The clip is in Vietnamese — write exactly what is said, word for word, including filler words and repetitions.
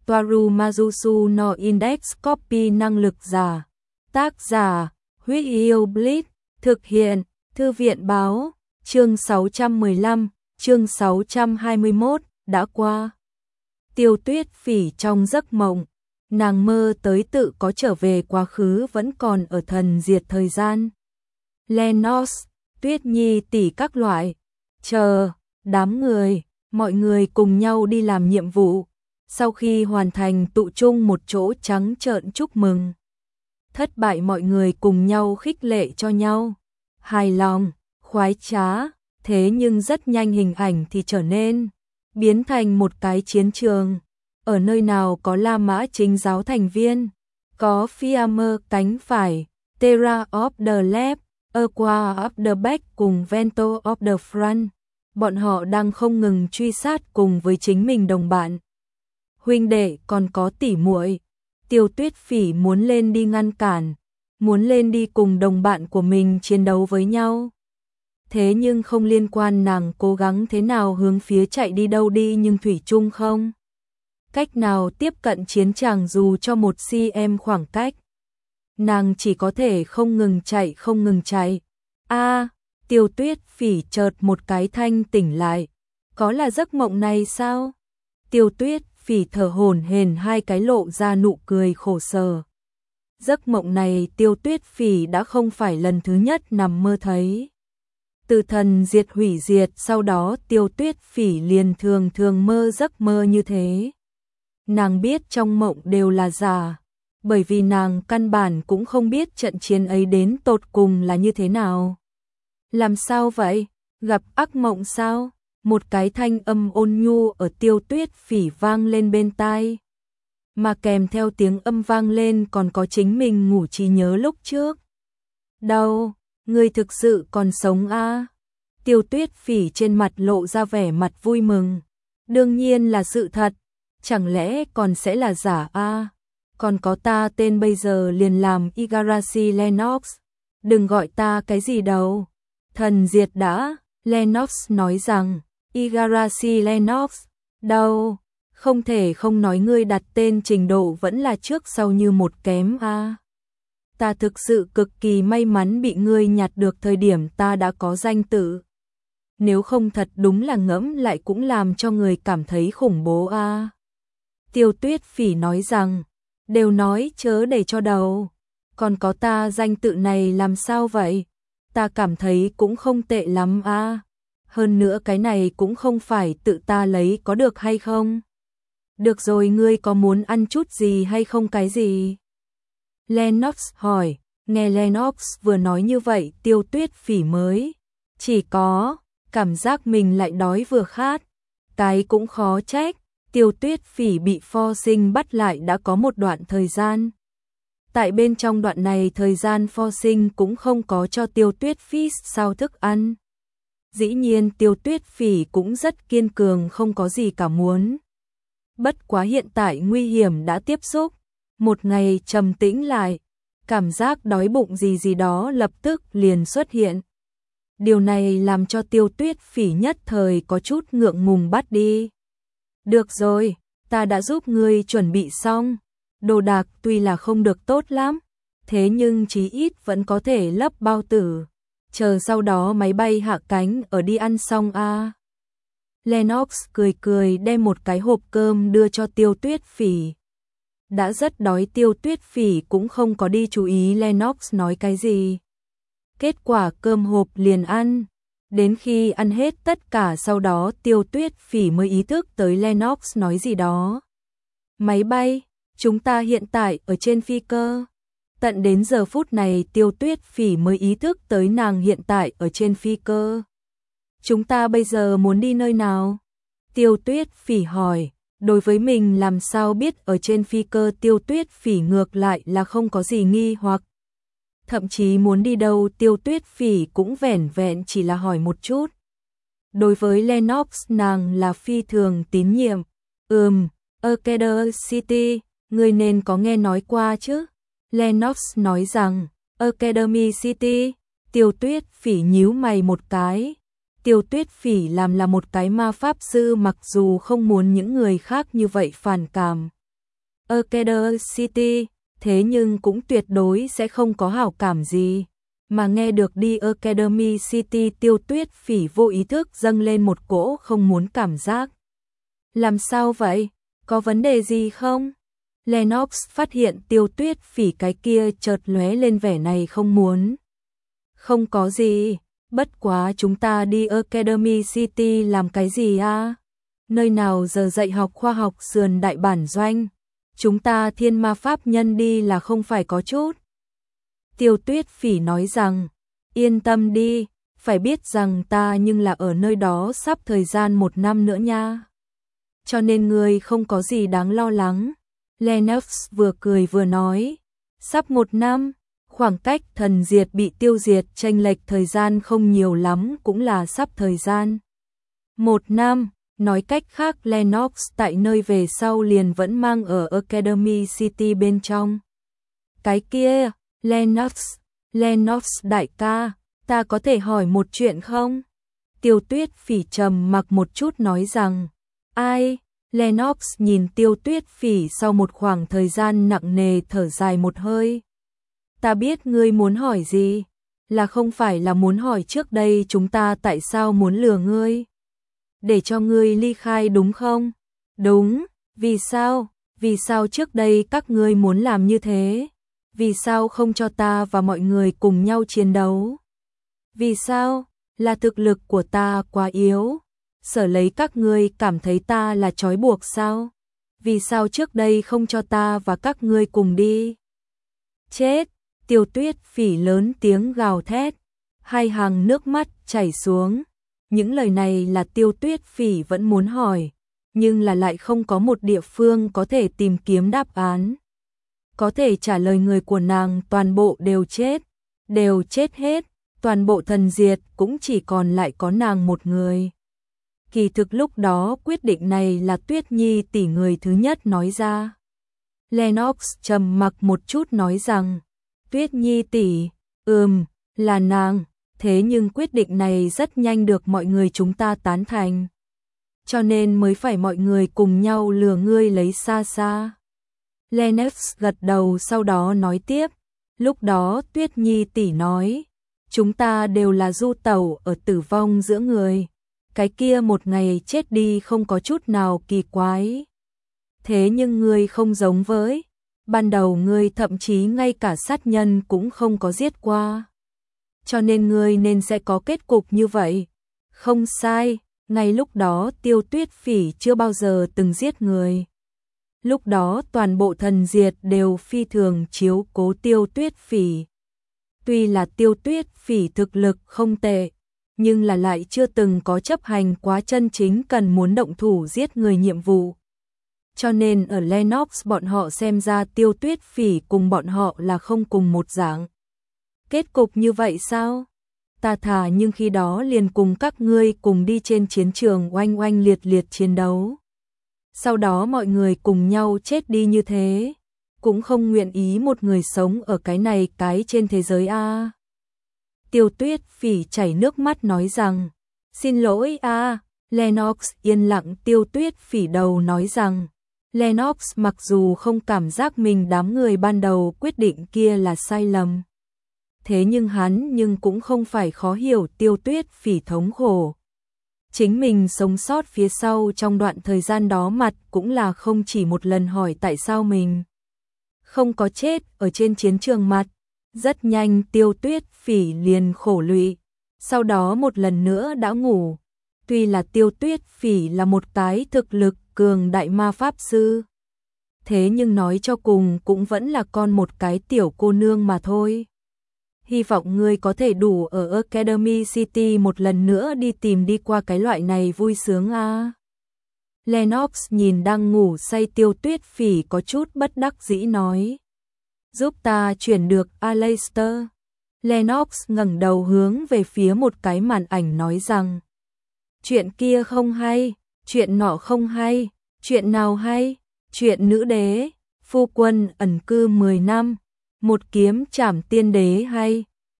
Toaru Majusu no Index Copy năng lực giả. Tác giả, Huyết Yêu Blitz, thực hiện, Thư viện báo, chương sáu trăm mười lăm, chương sáu trăm hai mươi mốt, đã qua. Tiêu Tuyết Phỉ trong giấc mộng, nàng mơ tới tự có trở về quá khứ vẫn còn ở thần diệt thời gian. Lennox, Tuyết Nhi tỷ các loại, chờ, đám người, mọi người cùng nhau đi làm nhiệm vụ. Sau khi hoàn thành tụ chung một chỗ trắng trợn chúc mừng. Thất bại mọi người cùng nhau khích lệ cho nhau. Hài lòng, khoái trá, thế nhưng rất nhanh hình ảnh thì trở nên biến thành một cái chiến trường. Ở nơi nào có La Mã chính giáo thành viên, có Fiamma cánh phải, Terra of the Left, Aqua of the Back cùng Vento of the Front. Bọn họ đang không ngừng truy sát cùng với chính mình đồng bạn. Huynh đệ còn có tỉ muội. Tiêu Tuyết Phỉ muốn lên đi ngăn cản, muốn lên đi cùng đồng bạn của mình chiến đấu với nhau. Thế nhưng không liên quan nàng cố gắng thế nào hướng phía chạy đi đâu đi nhưng thủy chung không cách nào tiếp cận chiến trường dù cho một cm khoảng cách. Nàng chỉ có thể không ngừng chạy không ngừng chạy. A, Tiêu Tuyết Phỉ chợt một cái thanh tỉnh lại. Có là giấc mộng này sao? Tiêu Tuyết Phỉ thở hổn hển hai cái lộ ra nụ cười khổ sở. Giấc mộng này Tiêu Tuyết Phỉ đã không phải lần thứ nhất nằm mơ thấy. Từ thần diệt hủy diệt sau đó Tiêu Tuyết Phỉ liền thường thường mơ giấc mơ như thế. Nàng biết trong mộng đều là giả, bởi vì nàng căn bản cũng không biết trận chiến ấy đến tột cùng là như thế nào. Làm sao vậy? Gặp ác mộng sao? Một cái thanh âm ôn nhu ở Tiêu Tuyết Phỉ vang lên bên tai. Mà kèm theo tiếng âm vang lên còn có chính mình ngủ trí nhớ lúc trước. Đâu, ngươi thực sự còn sống à? Tiêu Tuyết Phỉ trên mặt lộ ra vẻ mặt vui mừng. Đương nhiên là sự thật, chẳng lẽ còn sẽ là giả à? Còn có ta tên bây giờ liền làm Igarashi Lennox. Đừng gọi ta cái gì đâu. Thần diệt đã, Lennox nói rằng. Igarashi Lennox, đâu, không thể không nói ngươi đặt tên trình độ vẫn là trước sau như một kém a. À. Ta thực sự cực kỳ may mắn bị ngươi nhặt được thời điểm ta đã có danh tự. Nếu không thật đúng là ngẫm lại cũng làm cho người cảm thấy khủng bố a. À. Tiêu Tuyết Phỉ nói rằng, đều nói chớ để cho đầu, còn có ta danh tự này làm sao vậy? Ta cảm thấy cũng không tệ lắm a. À. Hơn nữa cái này cũng không phải tự ta lấy có được hay không? Được rồi ngươi có muốn ăn chút gì hay không cái gì? Lennox hỏi, nghe Lennox vừa nói như vậy Tiêu Tuyết Phỉ mới chỉ có cảm giác mình lại đói vừa khát. Cái cũng khó trách, Tiêu Tuyết Phỉ bị pho sinh bắt lại đã có một đoạn thời gian. Tại bên trong đoạn này thời gian pho sinh cũng không có cho Tiêu Tuyết Phỉ sao thức ăn. Dĩ nhiên Tiêu Tuyết Phỉ cũng rất kiên cường không có gì cả muốn. Bất quá hiện tại nguy hiểm đã tiếp xúc, một ngày trầm tĩnh lại, cảm giác đói bụng gì gì đó lập tức liền xuất hiện. Điều này làm cho Tiêu Tuyết Phỉ nhất thời có chút ngượng ngùng bắt đi. Được rồi, ta đã giúp ngươi chuẩn bị xong, đồ đạc tuy là không được tốt lắm, thế nhưng chí ít vẫn có thể lấp bao tử. Chờ sau đó máy bay hạ cánh ở đi ăn xong a. À. Lennox cười cười đem một cái hộp cơm đưa cho Tiêu Tuyết Phỉ. Đã rất đói Tiêu Tuyết Phỉ cũng không có đi chú ý Lennox nói cái gì. Kết quả cơm hộp liền ăn. Đến khi ăn hết tất cả sau đó Tiêu Tuyết Phỉ mới ý thức tới Lennox nói gì đó. Máy bay, chúng ta hiện tại ở trên phi cơ. Tận đến giờ phút này Tiêu Tuyết Phỉ mới ý thức tới nàng hiện tại ở trên phi cơ. Chúng ta bây giờ muốn đi nơi nào? Tiêu Tuyết Phỉ hỏi, đối với mình làm sao biết ở trên phi cơ Tiêu Tuyết Phỉ ngược lại là không có gì nghi hoặc. Thậm chí muốn đi đâu Tiêu Tuyết Phỉ cũng vẻn vẹn chỉ là hỏi một chút. Đối với Lennox nàng là phi thường tín nhiệm. Ừm, Arcade City, người nên có nghe nói qua chứ? Lennox nói rằng, Academy City. Tiêu Tuyết Phỉ nhíu mày một cái. Tiêu Tuyết Phỉ làm là một cái ma pháp sư mặc dù không muốn những người khác như vậy phản cảm. Arcade City, thế nhưng cũng tuyệt đối sẽ không có hảo cảm gì. Mà nghe được đi Academy City, Tiêu Tuyết Phỉ vô ý thức dâng lên một cỗ không muốn cảm giác. Làm sao vậy? Có vấn đề gì không? Lennox phát hiện Tiêu Tuyết Phỉ cái kia chợt lóe lên vẻ này không muốn. Không có gì, bất quá chúng ta đi Academy City làm cái gì à? Nơi nào giờ dạy học khoa học sườn đại bản doanh? Chúng ta thiên ma pháp nhân đi là không phải có chút. Tiêu Tuyết Phỉ nói rằng, yên tâm đi, phải biết rằng ta nhưng là ở nơi đó sắp thời gian một năm nữa nha. Cho nên ngươi không có gì đáng lo lắng. Lennox vừa cười vừa nói, sắp một năm, khoảng cách thần diệt bị tiêu diệt chênh lệch thời gian không nhiều lắm cũng là sắp thời gian. Một năm, nói cách khác Lennox tại nơi về sau liền vẫn mang ở Academy City bên trong. Cái kia, Lennox, Lennox đại ca, ta có thể hỏi một chuyện không? Tiêu Tuyết Phỉ trầm mặc một chút nói rằng, ai? Lennox nhìn Tiêu Tuyết Phỉ sau một khoảng thời gian nặng nề thở dài một hơi. Ta biết ngươi muốn hỏi gì, là không phải là muốn hỏi trước đây chúng ta tại sao muốn lừa ngươi? Để cho ngươi ly khai đúng không? Đúng, vì sao? Vì sao trước đây các ngươi muốn làm như thế? Vì sao không cho ta và mọi người cùng nhau chiến đấu? Vì sao? Là thực lực của ta quá yếu, sở lấy các ngươi cảm thấy ta là trói buộc sao? Vì sao trước đây không cho ta và các ngươi cùng đi? Chết! Tiêu Tuyết Phỉ lớn tiếng gào thét, hai hàng nước mắt chảy xuống. Những lời này là Tiêu Tuyết Phỉ vẫn muốn hỏi, nhưng là lại không có một địa phương có thể tìm kiếm đáp án. Có thể trả lời người của nàng toàn bộ đều chết, đều chết hết, toàn bộ thần diệt cũng chỉ còn lại có nàng một người. Kỳ thực lúc đó quyết định này là Tuyết Nhi tỷ người thứ nhất nói ra. Lennox trầm mặc một chút nói rằng, Tuyết Nhi tỷ, ừm, là nàng, thế nhưng quyết định này rất nhanh được mọi người chúng ta tán thành. Cho nên mới phải mọi người cùng nhau lừa ngươi lấy xa xa. Lennox gật đầu sau đó nói tiếp, lúc đó Tuyết Nhi tỷ nói, chúng ta đều là du tẩu ở tử vong giữa người. Cái kia một ngày chết đi không có chút nào kỳ quái. Thế nhưng ngươi không giống với, ban đầu ngươi thậm chí ngay cả sát nhân cũng không có giết qua. Cho nên ngươi nên sẽ có kết cục như vậy. Không sai, ngay lúc đó Tiêu Tuyết Phỉ chưa bao giờ từng giết người. Lúc đó toàn bộ thần diệt đều phi thường chiếu cố Tiêu Tuyết Phỉ. Tuy là Tiêu Tuyết Phỉ thực lực không tệ, nhưng là lại chưa từng có chấp hành quá chân chính cần muốn động thủ giết người nhiệm vụ. Cho nên ở Lennox bọn họ xem ra Tiêu Tuyết Phỉ cùng bọn họ là không cùng một dạng. Kết cục như vậy sao? Ta thà nhưng khi đó liền cùng các ngươi cùng đi trên chiến trường oanh oanh liệt liệt chiến đấu. Sau đó mọi người cùng nhau chết đi như thế, cũng không nguyện ý một người sống ở cái này cái trên thế giới a. Tiêu Tuyết Phỉ chảy nước mắt nói rằng, xin lỗi a. Lennox yên lặng. Tiêu Tuyết Phỉ đầu nói rằng, Lennox mặc dù không cảm giác mình đám người ban đầu quyết định kia là sai lầm. Thế nhưng hắn nhưng cũng không phải khó hiểu Tiêu Tuyết Phỉ thống khổ. Chính mình sống sót phía sau trong đoạn thời gian đó mặt cũng là không chỉ một lần hỏi tại sao mình không có chết ở trên chiến trường mặt. Rất nhanh Tiêu Tuyết Phỉ liền khổ lụy, sau đó một lần nữa đã ngủ. Tuy là Tiêu Tuyết Phỉ là một cái thực lực cường đại ma pháp sư, thế nhưng nói cho cùng cũng vẫn là con một cái tiểu cô nương mà thôi. Hy vọng ngươi có thể đủ ở Academy City một lần nữa đi tìm đi qua cái loại này vui sướng a. À. Lennox nhìn đang ngủ say Tiêu Tuyết Phỉ có chút bất đắc dĩ nói, giúp ta chuyển được Aleister. Lennox ngẩng đầu hướng về phía một cái màn ảnh nói rằng, chuyện kia không hay, chuyện nọ không hay, chuyện nào hay, chuyện nữ đế, phu quân ẩn cư mười năm, một kiếm trảm tiên đế hay,